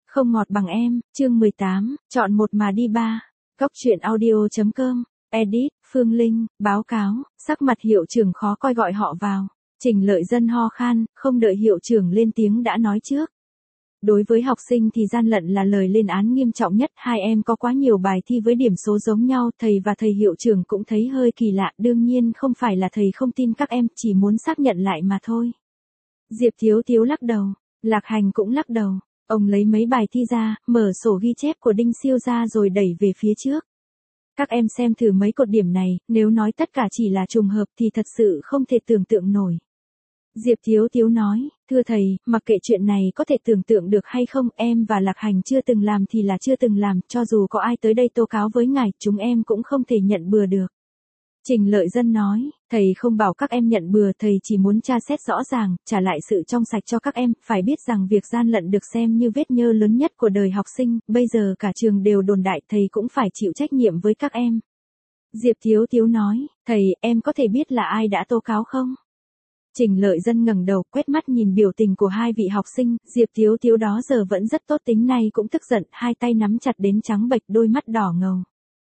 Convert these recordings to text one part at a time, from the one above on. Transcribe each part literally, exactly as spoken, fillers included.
Không ngọt bằng em, chương mười tám, chọn một mà đi ba. Góc truyện audio.com, edit, Phương Linh, báo cáo, sắc mặt hiệu trưởng khó coi gọi họ vào. Trình Lợi Dân ho khan, không đợi hiệu trưởng lên tiếng đã nói trước. Đối với học sinh thì gian lận là lời lên án nghiêm trọng nhất, hai em có quá nhiều bài thi với điểm số giống nhau, thầy và thầy hiệu trưởng cũng thấy hơi kỳ lạ, đương nhiên không phải là thầy không tin các em, chỉ muốn xác nhận lại mà thôi. Diệp Thiếu Thiếu lắc đầu, Lạc Hành cũng lắc đầu. Ông lấy mấy bài thi ra, mở sổ ghi chép của Đinh Siêu ra rồi đẩy về phía trước. Các em xem thử mấy cột điểm này, nếu nói tất cả chỉ là trùng hợp thì thật sự không thể tưởng tượng nổi. Diệp Thiếu Thiếu nói, thưa thầy, mặc kệ chuyện này có thể tưởng tượng được hay không, em và Lạc Hành chưa từng làm thì là chưa từng làm, cho dù có ai tới đây tố cáo với ngài, chúng em cũng không thể nhận bừa được. Trình Lợi Dân nói, thầy không bảo các em nhận bừa, thầy chỉ muốn tra xét rõ ràng, trả lại sự trong sạch cho các em, phải biết rằng việc gian lận được xem như vết nhơ lớn nhất của đời học sinh, bây giờ cả trường đều đồn đại, thầy cũng phải chịu trách nhiệm với các em. Diệp Thiếu Thiếu nói, thầy, em có thể biết là ai đã tố cáo không? Trình Lợi Dân ngẩng đầu, quét mắt nhìn biểu tình của hai vị học sinh, Diệp Thiếu Thiếu đó giờ vẫn rất tốt tính, nay cũng tức giận, hai tay nắm chặt đến trắng bệch, đôi mắt đỏ ngầu.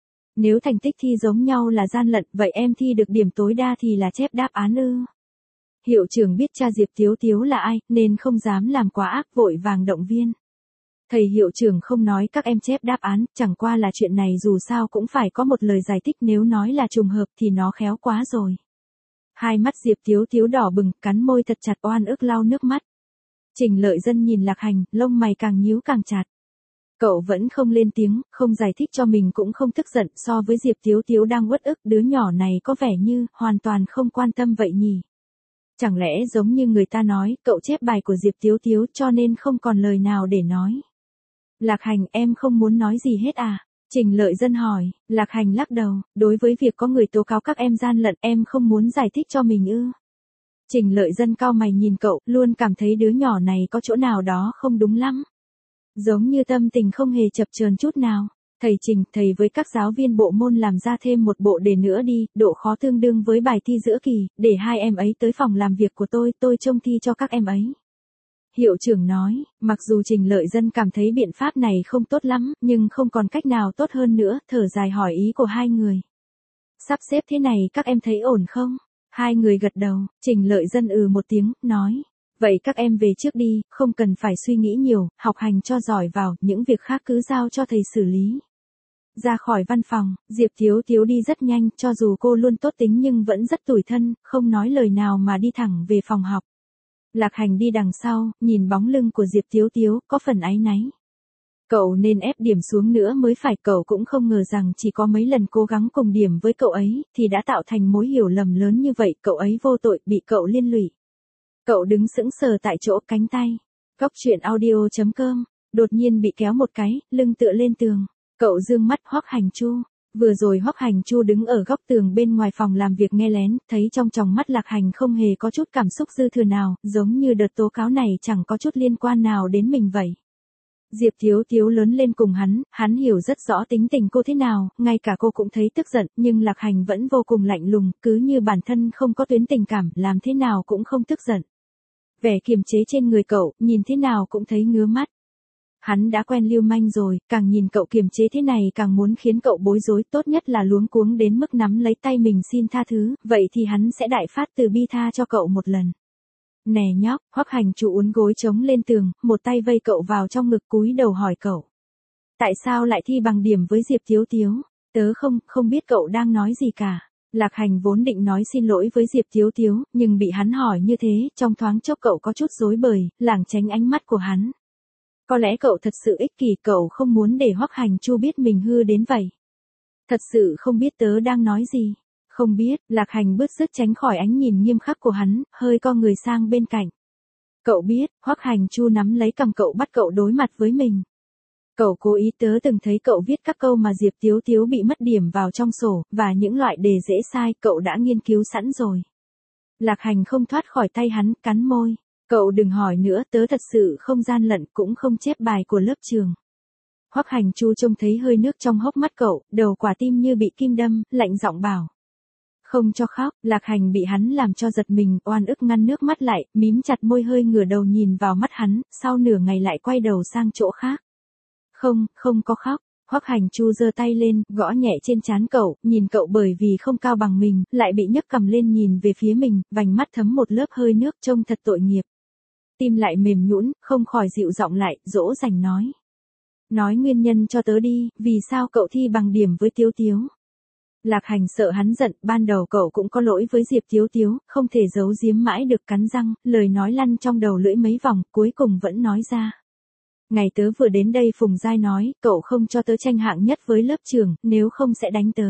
Nếu thành tích thi giống nhau là gian lận, vậy em thi được điểm tối đa thì là chép đáp án ư? Hiệu trưởng biết cha Diệp Thiếu Thiếu là ai, nên không dám làm quá ác, vội vàng động viên. Thầy hiệu trưởng không nói các em chép đáp án, chẳng qua là chuyện này dù sao cũng phải có một lời giải thích, nếu nói là trùng hợp thì nó khéo quá rồi. Hai mắt Diệp Thiếu Thiếu đỏ bừng, cắn môi thật chặt, oan ức lau nước mắt. Trình Lợi Dân nhìn Lạc Hành, lông mày càng nhíu càng chặt. Cậu vẫn không lên tiếng, không giải thích cho mình cũng không tức giận, so với Diệp Thiếu Thiếu đang uất ức, đứa nhỏ này có vẻ như hoàn toàn không quan tâm vậy nhỉ. Chẳng lẽ giống như người ta nói, cậu chép bài của Diệp Thiếu Thiếu cho nên không còn lời nào để nói. Lạc Hành, em không muốn nói gì hết à? Trình Lợi Dân hỏi. Lạc Hành lắc đầu, đối với việc có người tố cáo các em gian lận, em không muốn giải thích cho mình ư? Trình Lợi Dân cau mày nhìn cậu, luôn cảm thấy đứa nhỏ này có chỗ nào đó không đúng lắm. Giống như tâm tình không hề chập chờn chút nào. Thầy Trình, thầy với các giáo viên bộ môn làm ra thêm một bộ đề nữa đi, độ khó tương đương với bài thi giữa kỳ, để hai em ấy tới phòng làm việc của tôi, tôi trông thi cho các em ấy. Hiệu trưởng nói, mặc dù Trình Lợi Dân cảm thấy biện pháp này không tốt lắm, nhưng không còn cách nào tốt hơn nữa, thở dài hỏi ý của hai người. Sắp xếp thế này các em thấy ổn không? Hai người gật đầu, Trình Lợi Dân ừ một tiếng, nói. Vậy các em về trước đi, không cần phải suy nghĩ nhiều, học hành cho giỏi vào, những việc khác cứ giao cho thầy xử lý. Ra khỏi văn phòng, Diệp Thiếu Thiếu đi rất nhanh, cho dù cô luôn tốt tính nhưng vẫn rất tủi thân, không nói lời nào mà đi thẳng về phòng học. Lạc Hành đi đằng sau, nhìn bóng lưng của Diệp Thiếu Thiếu, có phần áy náy. Cậu nên ép điểm xuống nữa mới phải, cậu cũng không ngờ rằng chỉ có mấy lần cố gắng cùng điểm với cậu ấy, thì đã tạo thành mối hiểu lầm lớn như vậy, cậu ấy vô tội, bị cậu liên lụy. Cậu đứng sững sờ tại chỗ, cánh tay. Góc truyện audio.com, đột nhiên bị kéo một cái, lưng tựa lên tường. Cậu dương mắt Hoắc Hành Chu. Vừa rồi Hoắc Hành Chu đứng ở góc tường bên ngoài phòng làm việc nghe lén, thấy trong tròng mắt Lạc Hành không hề có chút cảm xúc dư thừa nào, giống như đợt tố cáo này chẳng có chút liên quan nào đến mình vậy. Diệp Thiếu Thiếu lớn lên cùng hắn, hắn hiểu rất rõ tính tình cô thế nào, ngay cả cô cũng thấy tức giận, nhưng Lạc Hành vẫn vô cùng lạnh lùng, cứ như bản thân không có tuyến tình cảm, làm thế nào cũng không tức giận. Vẻ kiềm chế trên người cậu, nhìn thế nào cũng thấy ngứa mắt. Hắn đã quen lưu manh rồi, càng nhìn cậu kiềm chế thế này càng muốn khiến cậu bối rối, tốt nhất là luống cuống đến mức nắm lấy tay mình xin tha thứ, vậy thì hắn sẽ đại phát từ bi tha cho cậu một lần. Nè nhóc, Hoắc Hành Chu uốn gối chống lên tường, một tay vây cậu vào trong ngực cúi đầu hỏi cậu. Tại sao lại thi bằng điểm với Diệp Thiếu Thiếu? Tớ không, không biết cậu đang nói gì cả. Lạc Hành vốn định nói xin lỗi với Diệp Thiếu Thiếu, nhưng bị hắn hỏi như thế, trong thoáng chốc cậu có chút rối bời, lảng tránh ánh mắt của hắn. Có lẽ cậu thật sự ích kỷ, cậu không muốn để Hoắc Hành Chu biết mình hư đến vậy. Thật sự không biết tớ đang nói gì. Không biết, Lạc Hành bứt rứt tránh khỏi ánh nhìn nghiêm khắc của hắn, hơi co người sang bên cạnh. Cậu biết, Hoắc Hành Chu nắm lấy cằm cậu bắt cậu đối mặt với mình. Cậu cố ý, tớ từng thấy cậu viết các câu mà Diệp Thiếu Thiếu bị mất điểm vào trong sổ, và những loại đề dễ sai, cậu đã nghiên cứu sẵn rồi. Lạc Hành không thoát khỏi tay hắn, cắn môi. Cậu đừng hỏi nữa, tớ thật sự không gian lận, cũng không chép bài của lớp trường. Hoắc Hành Chu trông thấy hơi nước trong hốc mắt cậu, đầu quả tim như bị kim đâm, lạnh giọng bảo. Không cho khóc. Lạc Hành bị hắn làm cho giật mình, oan ức ngăn nước mắt lại, mím chặt môi hơi ngửa đầu nhìn vào mắt hắn, sau nửa ngày lại quay đầu sang chỗ khác. Không, không có khóc. Hoắc Hành Chu giơ tay lên, gõ nhẹ trên trán cậu, nhìn cậu bởi vì không cao bằng mình, lại bị nhấc cầm lên nhìn về phía mình, vành mắt thấm một lớp hơi nước trông thật tội nghiệp. Tim lại mềm nhũn, không khỏi dịu giọng lại, dỗ dành nói. Nói nguyên nhân cho tớ đi, vì sao cậu thi bằng điểm với Tiếu Tiếu. Lạc Hành sợ hắn giận, ban đầu cậu cũng có lỗi với Diệp Tiếu Tiếu, không thể giấu giếm mãi được cắn răng, lời nói lăn trong đầu lưỡi mấy vòng, cuối cùng vẫn nói ra. Ngày tớ vừa đến đây Phùng Giai nói, cậu không cho tớ tranh hạng nhất với lớp trưởng, nếu không sẽ đánh tớ.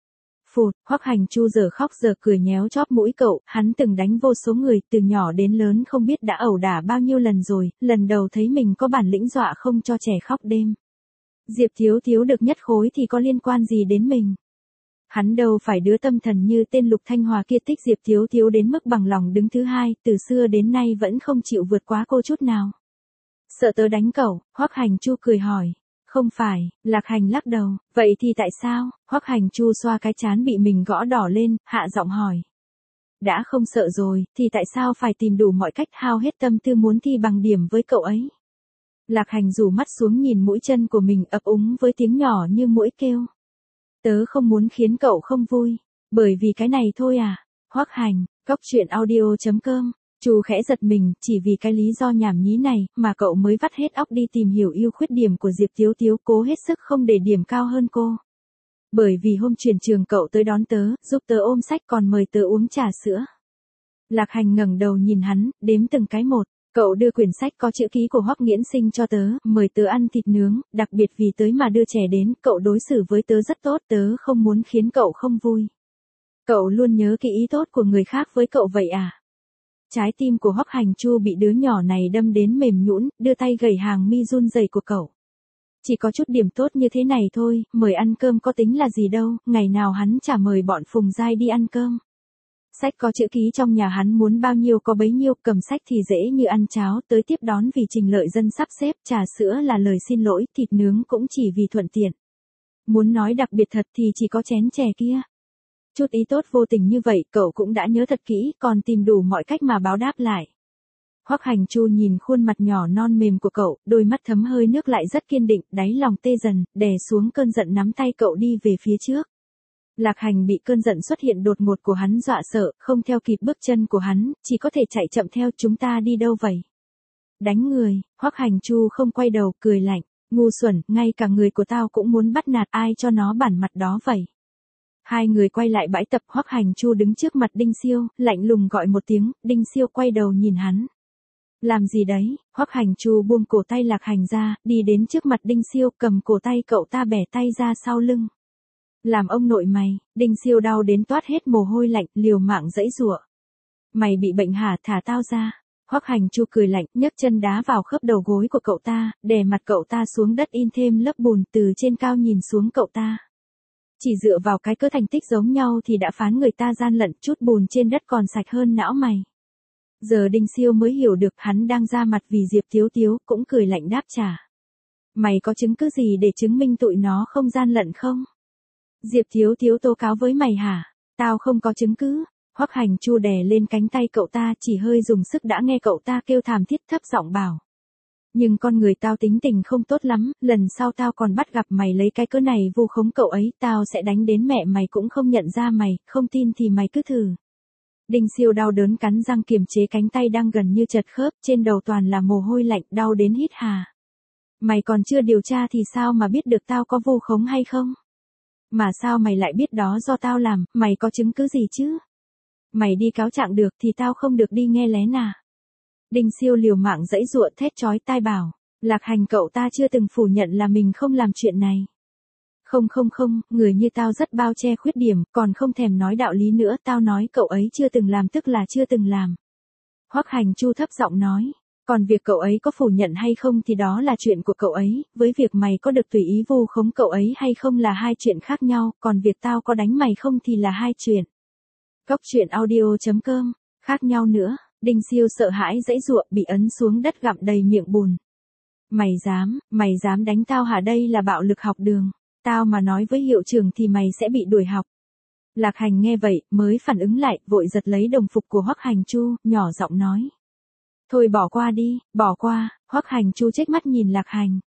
Phụt, Hoắc Hành Chu giờ khóc giờ cười nhéo chóp mũi cậu, hắn từng đánh vô số người, từ nhỏ đến lớn không biết đã ẩu đả bao nhiêu lần rồi, lần đầu thấy mình có bản lĩnh dọa không cho trẻ khóc đêm. Diệp Thiếu Thiếu được nhất khối thì có liên quan gì đến mình. Hắn đâu phải đứa tâm thần như tên Lục Thanh Hòa kia, thích Diệp Thiếu Thiếu đến mức bằng lòng đứng thứ hai, từ xưa đến nay vẫn không chịu vượt quá cô chút nào. Sợ tớ đánh cậu, Hoắc Hành Chu cười hỏi. Không phải, Lạc Hành lắc đầu, vậy thì tại sao? Hoắc Hành Chu xoa cái trán bị mình gõ đỏ lên, hạ giọng hỏi. Đã không sợ rồi, thì tại sao phải tìm đủ mọi cách hao hết tâm tư muốn thi bằng điểm với cậu ấy? Lạc Hành rủ mắt xuống nhìn mũi chân của mình ấp úng với tiếng nhỏ như muỗi kêu. Tớ không muốn khiến cậu không vui, bởi vì cái này thôi à? Hoắc Hành, Cóc Truyện Audio chấm com. Chu khẽ giật mình, chỉ vì cái lý do nhảm nhí này, mà cậu mới vắt hết óc đi tìm hiểu ưu khuyết điểm của Diệp Tiếu Tiếu, cố hết sức không để điểm cao hơn cô. Bởi vì hôm chuyển trường cậu tới đón tớ, giúp tớ ôm sách còn mời tớ uống trà sữa. Lạc Hành ngẩng đầu nhìn hắn, đếm từng cái một. Cậu đưa quyển sách có chữ ký của Hoắc Nghiễn Sinh cho tớ, mời tớ ăn thịt nướng, đặc biệt vì tới mà đưa trẻ đến, cậu đối xử với tớ rất tốt, tớ không muốn khiến cậu không vui. Cậu luôn nhớ kỹ ý tốt của người khác với cậu vậy à? Trái tim của Hoắc Hành Chu bị đứa nhỏ này đâm đến mềm nhũn, đưa tay gẩy hàng mi run rẩy của cậu. Chỉ có chút điểm tốt như thế này thôi, mời ăn cơm có tính là gì đâu, ngày nào hắn chả mời bọn Phùng Giai đi ăn cơm. Sách có chữ ký trong nhà hắn muốn bao nhiêu có bấy nhiêu, cầm sách thì dễ như ăn cháo, tới tiếp đón vì Trình Lợi Dân sắp xếp, trà sữa là lời xin lỗi, thịt nướng cũng chỉ vì thuận tiện. Muốn nói đặc biệt thật thì chỉ có chén chè kia. Chút ý tốt vô tình như vậy cậu cũng đã nhớ thật kỹ, còn tìm đủ mọi cách mà báo đáp lại. Hoắc Hành Chu nhìn khuôn mặt nhỏ non mềm của cậu, đôi mắt thấm hơi nước lại rất kiên định, đáy lòng tê dần, đè xuống cơn giận nắm tay cậu đi về phía trước. Lạc Hành bị cơn giận xuất hiện đột ngột của hắn dọa sợ, không theo kịp bước chân của hắn, chỉ có thể chạy chậm theo. Chúng ta đi đâu vậy? Đánh người. Hoắc Hành Chu không quay đầu, cười lạnh, ngu xuẩn, ngay cả người của tao cũng muốn bắt nạt, ai cho nó bản mặt đó vậy? Hai người quay lại bãi tập, Hoắc Hành Chu đứng trước mặt Đinh Siêu, lạnh lùng gọi một tiếng, Đinh Siêu quay đầu nhìn hắn. Làm gì đấy? Hoắc Hành Chu buông cổ tay Lạc Hành ra, đi đến trước mặt Đinh Siêu, cầm cổ tay cậu ta bẻ tay ra sau lưng. Làm ông nội mày. Đinh Siêu đau đến toát hết mồ hôi lạnh, liều mạng giãy giụa. Mày bị bệnh hả, thả tao ra. Hoắc Hành Chu cười lạnh, nhấc chân đá vào khớp đầu gối của cậu ta, đè mặt cậu ta xuống đất in thêm lớp bùn, từ trên cao nhìn xuống cậu ta. Chỉ dựa vào cái cớ thành tích giống nhau thì đã phán người ta gian lận, chút bùn trên đất còn sạch hơn não mày. Giờ Đinh Siêu mới hiểu được hắn đang ra mặt vì Diệp Tiếu Tiếu, cũng cười lạnh đáp trả. Mày có chứng cứ gì để chứng minh tụi nó không gian lận không? Diệp Tiếu Tiếu tố cáo với mày hả? Tao không có chứng cứ. Hoắc Hành Chu đè lên cánh tay cậu ta, chỉ hơi dùng sức đã nghe cậu ta kêu thảm thiết, thấp giọng bảo. Nhưng con người tao tính tình không tốt lắm, lần sau tao còn bắt gặp mày lấy cái cớ này vu khống cậu ấy, tao sẽ đánh đến mẹ mày cũng không nhận ra mày, không tin thì mày cứ thử. Đinh Siêu đau đớn cắn răng kiềm chế cánh tay đang gần như chật khớp, trên đầu toàn là mồ hôi lạnh, đau đến hít hà. Mày còn chưa điều tra thì sao mà biết được tao có vu khống hay không? Mà sao mày lại biết đó do tao làm, mày có chứng cứ gì chứ? Mày đi cáo trạng được thì tao không được đi nghe lén à? Đinh Siêu liều mạng giãy giụa thét chói tai bảo, Lạc Hành cậu ta chưa từng phủ nhận là mình không làm chuyện này. Không không không, người như tao rất bao che khuyết điểm, còn không thèm nói đạo lý nữa, tao nói cậu ấy chưa từng làm tức là chưa từng làm. Hoắc Hành Chu thấp giọng nói, còn việc cậu ấy có phủ nhận hay không thì đó là chuyện của cậu ấy, với việc mày có được tùy ý vu khống cậu ấy hay không là hai chuyện khác nhau, còn việc tao có đánh mày không thì là hai chuyện. Cóc Truyện Audio chấm com, khác nhau nữa. Đinh Siêu sợ hãi giãy giụa, bị ấn xuống đất gặm đầy miệng bùn. Mày dám, mày dám đánh tao hả? Đây là bạo lực học đường. Tao mà nói với hiệu trưởng thì mày sẽ bị đuổi học. Lạc Hành nghe vậy, mới phản ứng lại, vội giật lấy đồng phục của Hoắc Hành Chu, nhỏ giọng nói. Thôi bỏ qua đi, bỏ qua. Hoắc Hành Chu chếch mắt nhìn Lạc Hành.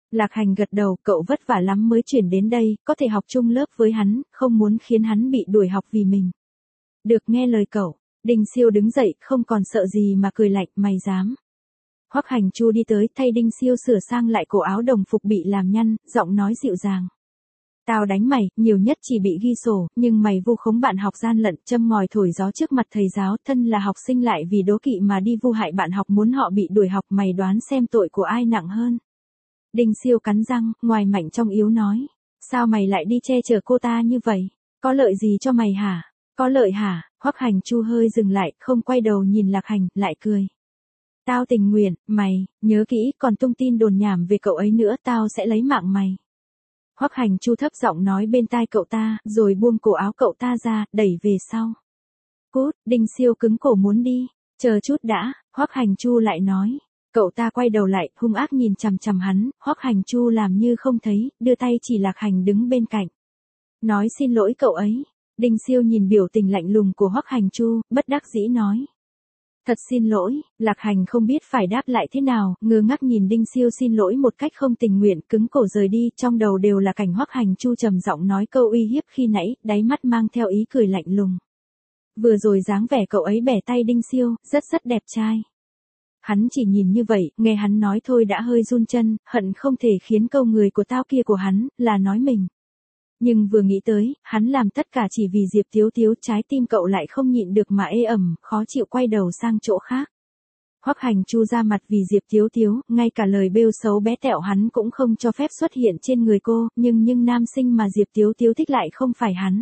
Lạc Hành gật đầu, cậu vất vả lắm mới chuyển đến đây, có thể học chung lớp với hắn, không muốn khiến hắn bị đuổi học vì mình. Được, nghe lời cậu. Đinh Siêu đứng dậy, không còn sợ gì mà cười lạnh, mày dám. Hoắc Hành Chu đi tới, thay Đinh Siêu sửa sang lại cổ áo đồng phục bị làm nhăn, giọng nói dịu dàng. Tao đánh mày, nhiều nhất chỉ bị ghi sổ, nhưng mày vu khống bạn học gian lận, châm ngòi thổi gió trước mặt thầy giáo, thân là học sinh lại vì đố kỵ mà đi vu hại bạn học, muốn họ bị đuổi học, mày đoán xem tội của ai nặng hơn. Đinh Siêu cắn răng, ngoài mạnh trong yếu nói. Sao mày lại đi che chở cô ta như vậy? Có lợi gì cho mày hả? Có lợi hả? Hoắc Hành Chu hơi dừng lại, không quay đầu nhìn Lạc Hành, lại cười. Tao tình nguyện, mày, nhớ kỹ, còn tung tin đồn nhảm về cậu ấy nữa, tao sẽ lấy mạng mày. Hoắc Hành Chu thấp giọng nói bên tai cậu ta, rồi buông cổ áo cậu ta ra, đẩy về sau. Cút, Đinh Siêu cứng cổ muốn đi. Chờ chút đã, Hoắc Hành Chu lại nói. Cậu ta quay đầu lại, hung ác nhìn chằm chằm hắn, Hoắc Hành Chu làm như không thấy, đưa tay chỉ Lạc Hành đứng bên cạnh. Nói xin lỗi cậu ấy. Đinh Siêu nhìn biểu tình lạnh lùng của Hoắc Hành Chu, bất đắc dĩ nói. Thật xin lỗi, Lạc Hành không biết phải đáp lại thế nào, ngơ ngác nhìn Đinh Siêu xin lỗi một cách không tình nguyện, cứng cổ rời đi, trong đầu đều là cảnh Hoắc Hành Chu trầm giọng nói câu uy hiếp khi nãy, đáy mắt mang theo ý cười lạnh lùng. Vừa rồi dáng vẻ cậu ấy bẻ tay Đinh Siêu, rất rất đẹp trai. Hắn chỉ nhìn như vậy, nghe hắn nói thôi đã hơi run chân, hận không thể khiến câu người của tao kia của hắn, là nói mình. Nhưng vừa nghĩ tới, hắn làm tất cả chỉ vì Diệp Tiếu Tiếu, trái tim cậu lại không nhịn được mà ê ẩm, khó chịu quay đầu sang chỗ khác. Hoắc Hành Chu ra mặt vì Diệp Tiếu Tiếu, ngay cả lời bêu xấu bé tẹo hắn cũng không cho phép xuất hiện trên người cô, nhưng nhưng nam sinh mà Diệp Tiếu Tiếu thích lại không phải hắn.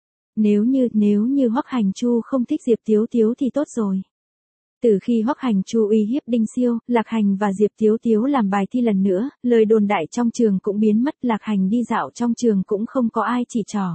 Nếu như, nếu như Hoắc Hành Chu không thích Diệp Tiếu Tiếu thì tốt rồi. Từ khi Hoắc Hành Chu uy hiếp Đinh Siêu, Lạc Hành và Diệp Tiếu Tiếu làm bài thi lần nữa, lời đồn đại trong trường cũng biến mất, Lạc Hành đi dạo trong trường cũng không có ai chỉ trỏ.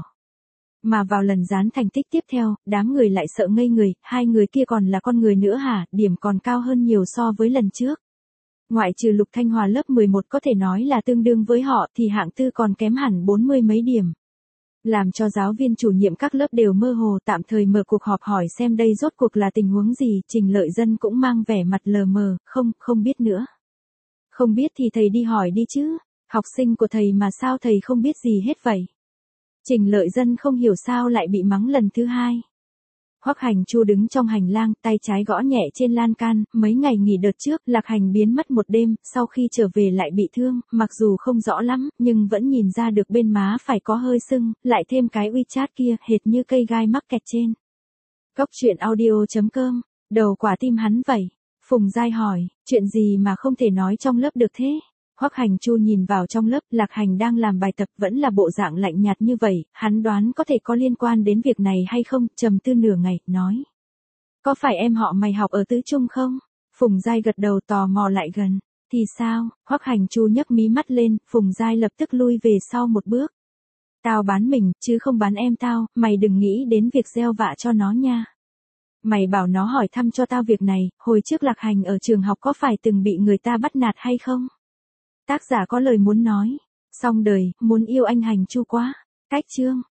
Mà vào lần dán thành tích tiếp theo, đám người lại sợ ngây người, hai người kia còn là con người nữa hả, điểm còn cao hơn nhiều so với lần trước. Ngoại trừ Lục Thanh Hòa lớp mười một có thể nói là tương đương với họ thì hạng tư còn kém hẳn bốn mươi mấy điểm. Làm cho giáo viên chủ nhiệm các lớp đều mơ hồ, tạm thời mở cuộc họp hỏi xem đây rốt cuộc là tình huống gì, Trình Lợi Dân cũng mang vẻ mặt lờ mờ, không, không biết nữa. Không biết thì thầy đi hỏi đi chứ, học sinh của thầy mà sao thầy không biết gì hết vậy. Trình Lợi Dân không hiểu sao lại bị mắng lần thứ hai. Hoắc Hành Chu đứng trong hành lang, tay trái gõ nhẹ trên lan can, mấy ngày nghỉ đợt trước, Lạc Hành biến mất một đêm, sau khi trở về lại bị thương, mặc dù không rõ lắm, nhưng vẫn nhìn ra được bên má phải có hơi sưng, lại thêm cái WeChat kia, hệt như cây gai mắc kẹt trên. Góc truyện audio chấm com, đầu quả tim hắn vậy. Phùng Giai hỏi, chuyện gì mà không thể nói trong lớp được thế? Hoắc Hành Chu nhìn vào trong lớp, Lạc Hành đang làm bài tập vẫn là bộ dạng lạnh nhạt như vậy, hắn đoán có thể có liên quan đến việc này hay không, trầm tư nửa ngày, nói. Có phải em họ mày học ở tứ trung không? Phùng Giai gật đầu tò mò lại gần. Thì sao? Hoắc Hành Chu nhấc mí mắt lên, Phùng Giai lập tức lui về sau một bước. Tao bán mình, chứ không bán em tao, mày đừng nghĩ đến việc gieo vạ cho nó nha. Mày bảo nó hỏi thăm cho tao việc này, hồi trước Lạc Hành ở trường học có phải từng bị người ta bắt nạt hay không? Tác giả có lời muốn nói. Xong đời, muốn yêu anh Hành Chu quá. Cách chương.